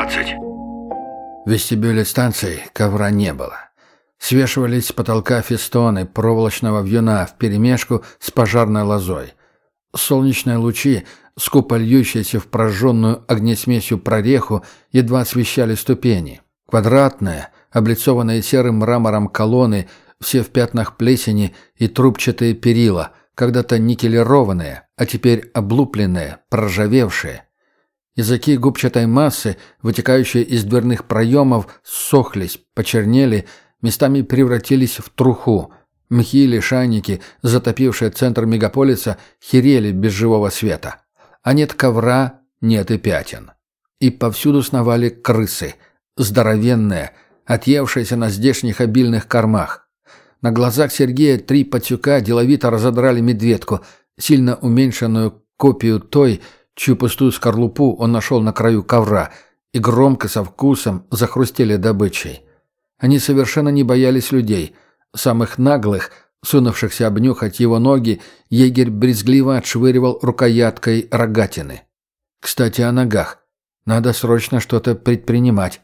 17. В вестибюле станции ковра не было. Свешивались с потолка фестоны проволочного вьюна вперемешку с пожарной лозой. Солнечные лучи, скупо льющиеся в прожженную огнесмесью прореху, едва освещали ступени. Квадратные, облицованные серым мрамором колонны, все в пятнах плесени и трубчатые перила, когда-то никелированные, а теперь облупленные, проржавевшие. Языки губчатой массы, вытекающие из дверных проемов, ссохлись, почернели, местами превратились в труху. Мхи и лишайники, затопившие центр мегаполиса, херели без живого света. А нет ковра, нет и пятен. И повсюду сновали крысы, здоровенные, отъевшиеся на здешних обильных кормах. На глазах Сергея 3 пацюка деловито разодрали медведку, сильно уменьшенную копию той, чью пустую скорлупу он нашел на краю ковра, и громко со вкусом захрустели добычей. Они совершенно не боялись людей. Самых наглых, сунувшихся обнюхать его ноги, егерь брезгливо отшвыривал рукояткой рогатины. Кстати, о ногах. Надо срочно что-то предпринимать.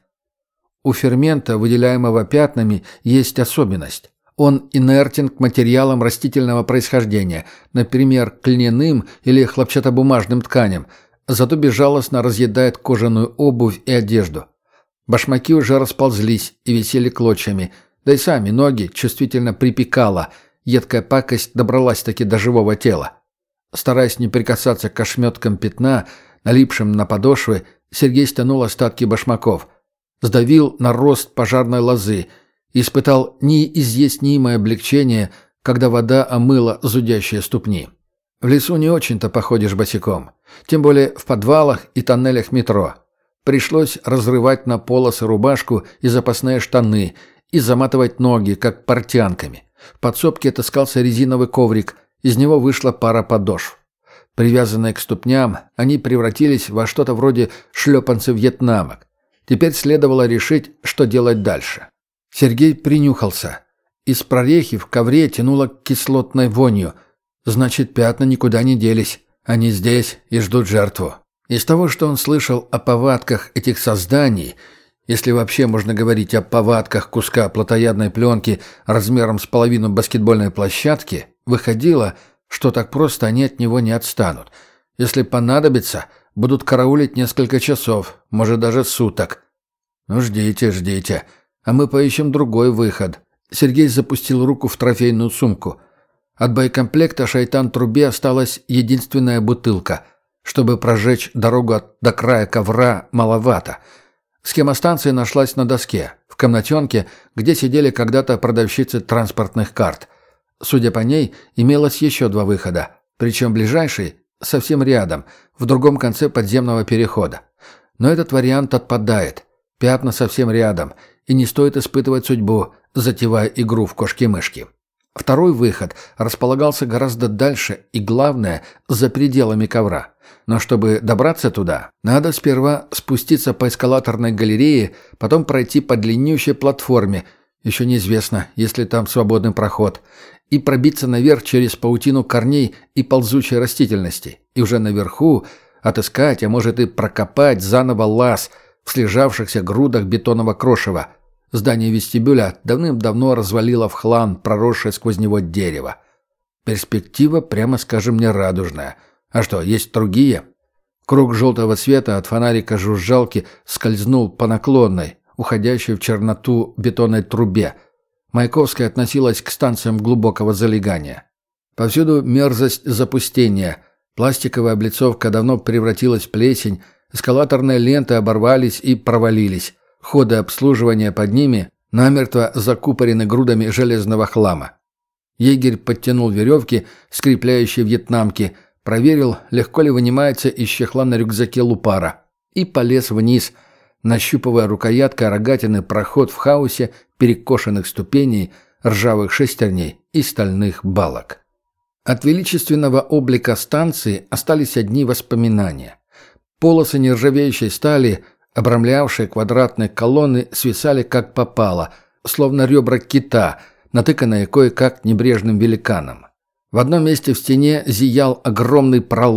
У фермента, выделяемого пятнами, есть особенность. Он инертен к материалам растительного происхождения, например, к льняным или хлопчатобумажным тканям, зато безжалостно разъедает кожаную обувь и одежду. Башмаки уже расползлись и висели клочьями, да и сами ноги чувствительно припекало, едкая пакость добралась-таки до живого тела. Стараясь не прикасаться к ошметкам пятна, налипшим на подошвы, Сергей стянул остатки башмаков, сдавил на рост пожарной лозы, испытал неизъяснимое облегчение, когда вода омыла зудящие ступни. В лесу не очень-то походишь босиком, тем более в подвалах и тоннелях метро. Пришлось разрывать на полосы рубашку и запасные штаны и заматывать ноги, как портянками. В подсобке отыскался резиновый коврик, из него вышла пара подошв. Привязанные к ступням, они превратились во что-то вроде шлепанцев-вьетнамок. Теперь следовало решить, что делать дальше. Сергей принюхался. Из прорехи в ковре тянуло кислотной вонью. Значит, пятна никуда не делись. Они здесь и ждут жертву. Из того, что он слышал о повадках этих созданий, если вообще можно говорить о повадках куска плотоядной пленки размером с половину баскетбольной площадки, выходило, что так просто они от него не отстанут. Если понадобится, будут караулить несколько часов, может даже суток. Ну, ждите, ждите. А мы поищем другой выход. Сергей запустил руку в трофейную сумку. От боекомплекта «Шайтан-трубе» осталась единственная бутылка. Чтобы прожечь дорогу до края ковра, маловато. Схема станции нашлась на доске, в комнатенке, где сидели когда-то продавщицы транспортных карт. Судя по ней, имелось еще 2 выхода. Причем ближайший совсем рядом, в другом конце подземного перехода. Но этот вариант отпадает. Пятна совсем рядом, и не стоит испытывать судьбу, затевая игру в кошки-мышки. Второй выход располагался гораздо дальше и, главное, за пределами ковра. Но чтобы добраться туда, надо сперва спуститься по эскалаторной галерее, потом пройти по длиннющей платформе, еще неизвестно, есть ли там свободный проход, и пробиться наверх через паутину корней и ползучей растительности, и уже наверху отыскать, а может и прокопать заново лаз в слежавшихся грудах бетонного крошева. Здание вестибюля давным-давно развалило в хлам проросшее сквозь него дерево. Перспектива, прямо скажем, нерадужная. А что, есть другие? Круг желтого света от фонарика жужжалки скользнул по наклонной, уходящей в черноту бетонной трубе. Маяковская относилась к станциям глубокого залегания. Повсюду мерзость запустения. Пластиковая облицовка давно превратилась в плесень, эскалаторные ленты оборвались и провалились. Ходы обслуживания под ними намертво закупорены грудами железного хлама. Егерь подтянул веревки, скрепляющие вьетнамки, проверил, легко ли вынимается из чехла на рюкзаке лупара, и полез вниз, нащупывая рукояткой рогатины проход в хаосе перекошенных ступеней, ржавых шестерней и стальных балок. От величественного облика станции остались одни воспоминания. Полосы нержавеющей стали, обрамлявшие квадратные колонны, свисали как попало, словно ребра кита, натыканные кое-как небрежным великаном. В одном месте в стене зиял огромный пролом.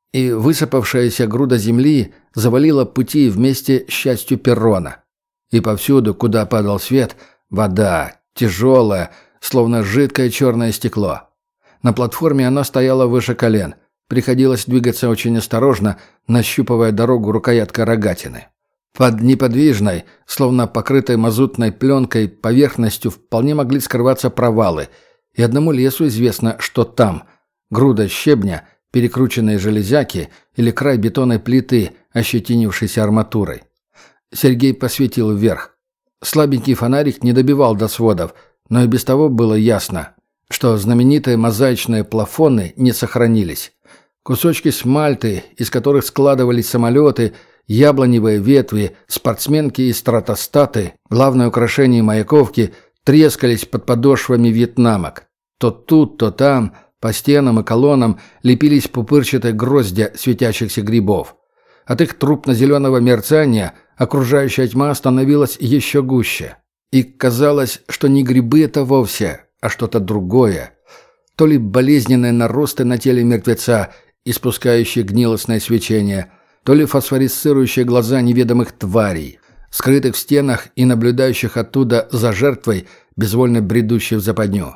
и высыпавшаяся груда земли завалила пути вместе с частью перрона. И повсюду, куда падал свет, вода, тяжелая, словно жидкое черное стекло. На платформе она стояла выше колен. Приходилось двигаться очень осторожно, нащупывая дорогу рукояткой рогатины. Под неподвижной, словно покрытой мазутной пленкой, поверхностью вполне могли скрываться провалы, и одному лесу известно, что там – груда щебня, перекрученные железяки или край бетонной плиты, ощетинившейся арматурой. Сергей посветил вверх. Слабенький фонарик не добивал до сводов, но и без того было ясно, что знаменитые мозаичные плафоны не сохранились. Кусочки смальты, из которых складывались самолеты, яблоневые ветви, спортсменки и стратостаты, главное украшение Маяковки, трескались под подошвами вьетнамок. То тут, то там, по стенам и колоннам лепились пупырчатые гроздья светящихся грибов. От их трупно-зеленого мерцания окружающая тьма становилась еще гуще. И казалось, что не грибы это вовсе, а что-то другое. То ли болезненные наросты на теле мертвеца, испускающие гнилостное свечение, то ли фосфорисцирующие глаза неведомых тварей, скрытых в стенах и наблюдающих оттуда за жертвой, безвольно бредущей в западню.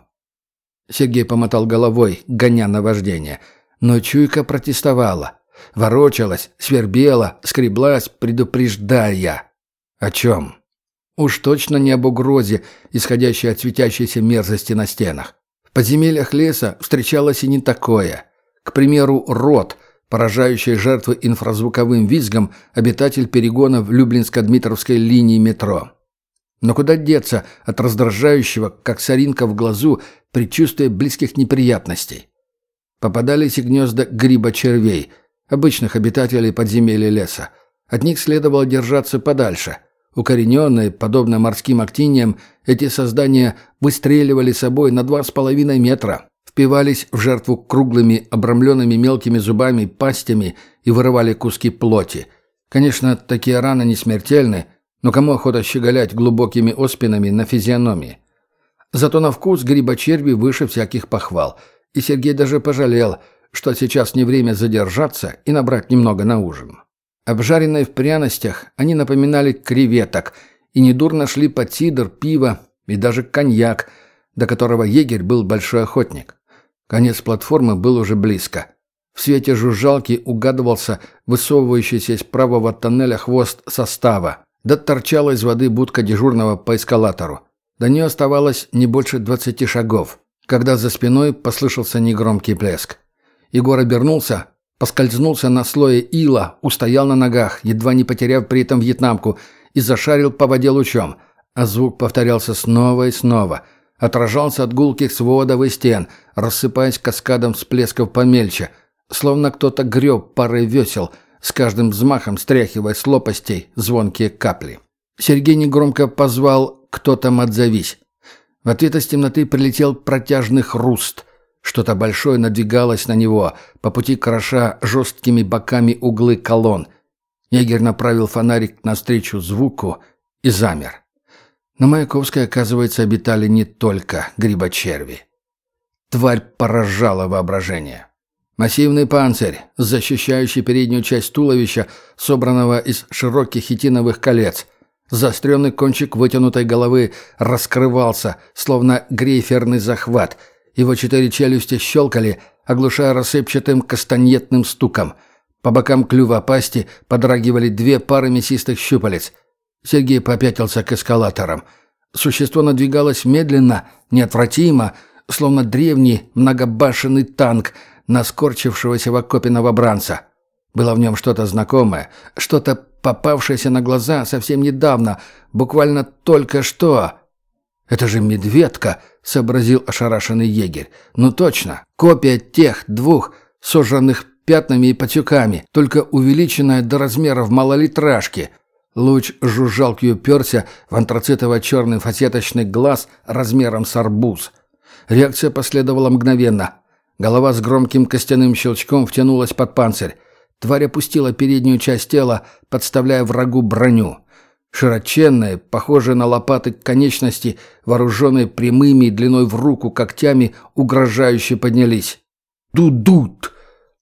Сергей помотал головой, гоня наваждение, но чуйка протестовала. Ворочалась, свербела, скреблась, предупреждая. О чем? Уж точно не об угрозе, исходящей от светящейся мерзости на стенах. В подземельях леса встречалось и не такое. К примеру, рот, поражающий жертвы инфразвуковым визгом, обитатель перегона в Люблинско-Дмитровской линии метро. Но куда деться от раздражающего, как соринка в глазу, предчувствия близких неприятностей? Попадались и гнезда гриба-червей, обычных обитателей подземелья леса. От них следовало держаться подальше. Укорененные, подобно морским актиниям, эти создания выстреливали собой на 2,5 метра, впивались в жертву круглыми, обрамленными мелкими зубами пастями и вырывали куски плоти. Конечно, такие раны не смертельны, но кому охота щеголять глубокими оспинами на физиономии? Зато на вкус грибочерви выше всяких похвал, и Сергей даже пожалел, что сейчас не время задержаться и набрать немного на ужин. Обжаренные в пряностях, они напоминали креветок и недурно шли под сидр, пиво и даже коньяк, до которого егерь был большой охотник. Конец платформы был уже близко. В свете жужжалки угадывался высовывающийся из правого тоннеля хвост состава, да торчала из воды будка дежурного по эскалатору. До нее оставалось не больше 20 шагов, когда за спиной послышался негромкий плеск. Егор обернулся, поскользнулся на слое ила, устоял на ногах, едва не потеряв при этом вьетнамку, и зашарил по воде лучом, а звук повторялся снова и снова, отражался от гулких сводов и стен, рассыпаясь каскадом всплесков помельче, словно кто-то греб парой весел, с каждым взмахом стряхивая с лопастей звонкие капли. Сергей негромко позвал «Кто там, отзовись!». В ответ из темноты прилетел протяжный хруст. Что-то большое надвигалось на него, по пути кроша жесткими боками углы колонн. Егерь направил фонарик навстречу звуку и замер. На Маяковской, оказывается, обитали не только грибочерви. Тварь поражала воображение. Массивный панцирь, защищающий переднюю часть туловища, собранного из широких хитиновых колец. Заостренный кончик вытянутой головы раскрывался, словно грейферный захват. Его 4 челюсти щелкали, оглушая рассыпчатым кастаньетным стуком. По бокам клюва пасти подрагивали 2 пары мясистых щупалец. Сергей попятился к эскалаторам. Существо надвигалось медленно, неотвратимо, словно древний многобашенный танк на скорчившегося в окопе новобранца. Было в нем что-то знакомое, что-то попавшееся на глаза совсем недавно, буквально только что. «Это же медведка!» — сообразил ошарашенный егерь. «Ну точно, копия тех 2, сожранных пятнами и потеками, только увеличенная до размеров малолитражки». Луч жужжалки уперся в антрацитово-черный фасеточный глаз размером с арбуз. Реакция последовала мгновенно. Голова с громким костяным щелчком втянулась под панцирь. Тварь опустила переднюю часть тела, подставляя врагу броню. Широченные, похожие на лопаты конечности, вооруженные прямыми и длиной в руку когтями, угрожающе поднялись. «Дудут!»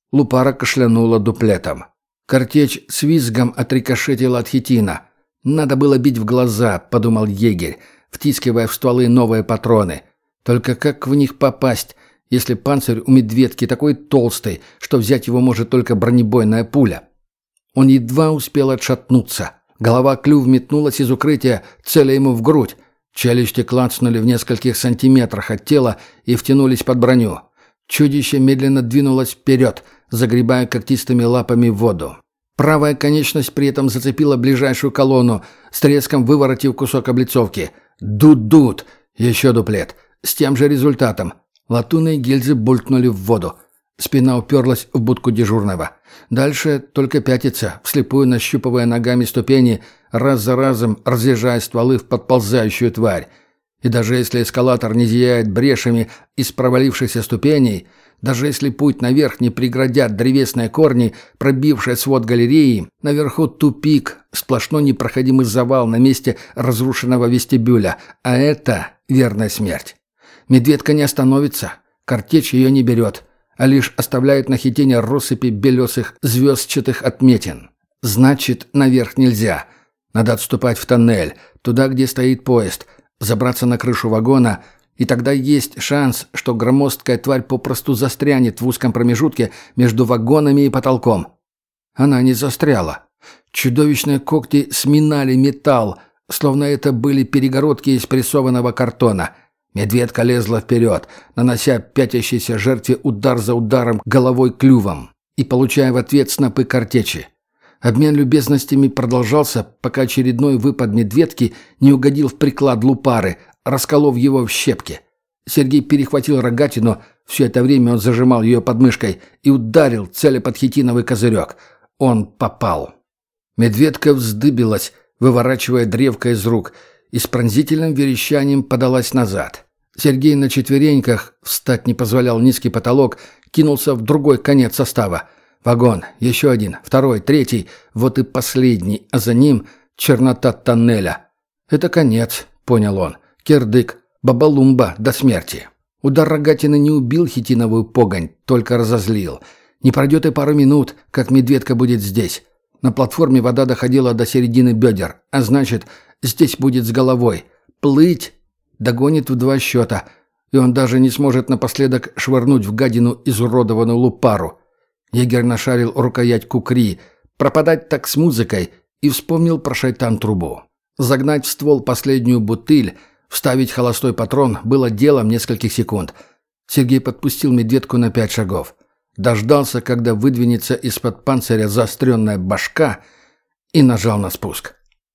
Лупара кашлянула дуплетом. Картечь с визгом отрикошетила от хитина. «Надо было бить в глаза», — подумал егерь, втискивая в стволы новые патроны. «Только как в них попасть, если панцирь у медведки такой толстый, что взять его может только бронебойная пуля?» Он едва успел отшатнуться. Голова клюв метнулась из укрытия, целя ему в грудь. Челюсти клацнули в нескольких сантиметрах от тела и втянулись под броню. Чудище медленно двинулось вперед, загребая когтистыми лапами в воду. Правая конечность при этом зацепила ближайшую колонну, с треском выворотив кусок облицовки. «Дуд-дуд!» Еще дуплет. С тем же результатом. Латунные гильзы булькнули в воду. Спина уперлась в будку дежурного. Дальше только пятиться, вслепую нащупывая ногами ступени, раз за разом разъезжая стволы в подползающую тварь. И даже если эскалатор не зияет брешами из провалившихся ступеней, даже если путь наверх не преградят древесные корни, пробившие свод галереи, наверху тупик, сплошной непроходимый завал на месте разрушенного вестибюля, а это верная смерть. Медведка не остановится, картечь ее не берет, а лишь оставляет на хитине россыпи белесых звездчатых отметин. Значит, наверх нельзя. Надо отступать в тоннель, туда, где стоит поезд, забраться на крышу вагона, и тогда есть шанс, что громоздкая тварь попросту застрянет в узком промежутке между вагонами и потолком. Она не застряла. Чудовищные когти сминали металл, словно это были перегородки из прессованного картона. Медведка лезла вперед, нанося пятящейся жертве удар за ударом головой клювом и получая в ответ снопы картечи. Обмен любезностями продолжался, пока очередной выпад медведки не угодил в приклад Лупары, расколов его в щепки. Сергей перехватил рогатину, все это время он зажимал ее подмышкой, и ударил, целя под хитиновый козырек. Он попал. Медведка вздыбилась, выворачивая древко из рук, и с пронзительным верещанием подалась назад. Сергей на четвереньках, встать не позволял низкий потолок, кинулся в другой конец состава. Вагон, еще один, второй, третий, вот и последний, а за ним чернота тоннеля. «Это конец», — понял он. «Кирдык, бабалумба до смерти». Удар рогатины не убил хитиновую погонь, только разозлил. Не пройдет и пару минут, как медведка будет здесь. На платформе вода доходила до середины бедер, а значит, здесь будет с головой. Плыть догонит в 2 счета, и он даже не сможет напоследок швырнуть в гадину изуродованную Лупару. Егерь нашарил рукоять кукри, пропадать так с музыкой, и вспомнил про шайтан-трубу. Загнать в ствол последнюю бутыль, вставить холостой патрон было делом нескольких секунд. Сергей подпустил медведку на 5 шагов. Дождался, когда выдвинется из-под панциря заостренная башка, и нажал на спуск.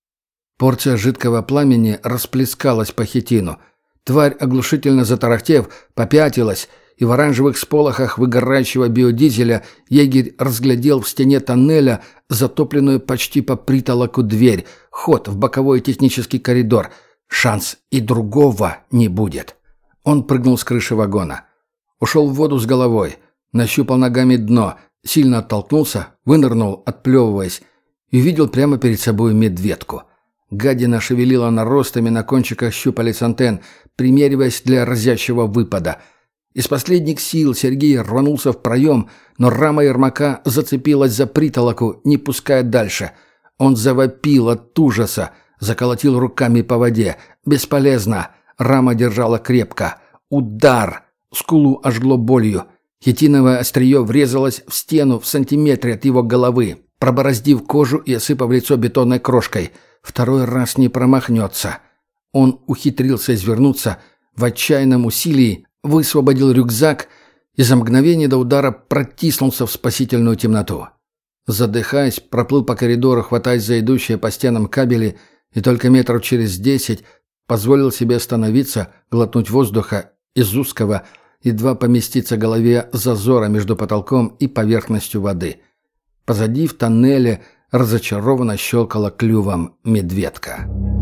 Порция жидкого пламени расплескалась по хитину. Тварь, оглушительно затарахтев, попятилась, и в оранжевых сполохах выгорающего биодизеля егерь разглядел в стене тоннеля затопленную почти по притолоку дверь, ход в боковой технический коридор. Шанс и другого не будет. Он прыгнул с крыши вагона. Ушел в воду с головой, нащупал ногами дно, сильно оттолкнулся, вынырнул, отплевываясь, и увидел прямо перед собой медведку. Гадина шевелила наростами на кончиках щупалец антенн, примериваясь для разящего выпада. Из последних сил Сергей рванулся в проем, но рама ермака зацепилась за притолоку, не пуская дальше. Он завопил от ужаса, заколотил руками по воде. Бесполезно. Рама держала крепко. Удар! Скулу ожгло болью. Хитиновое острие врезалось в стену в сантиметре от его головы, пробороздив кожу и осыпав лицо бетонной крошкой. Второй раз не промахнется. Он ухитрился извернуться, в отчаянном усилии высвободил рюкзак и за мгновение до удара протиснулся в спасительную темноту. Задыхаясь, проплыл по коридору, хватаясь за идущие по стенам кабели, и только метров через 10 позволил себе остановиться, глотнуть воздуха из узкого, едва поместиться голове зазора между потолком и поверхностью воды. Позади в тоннеле разочарованно щелкала клювом медведка.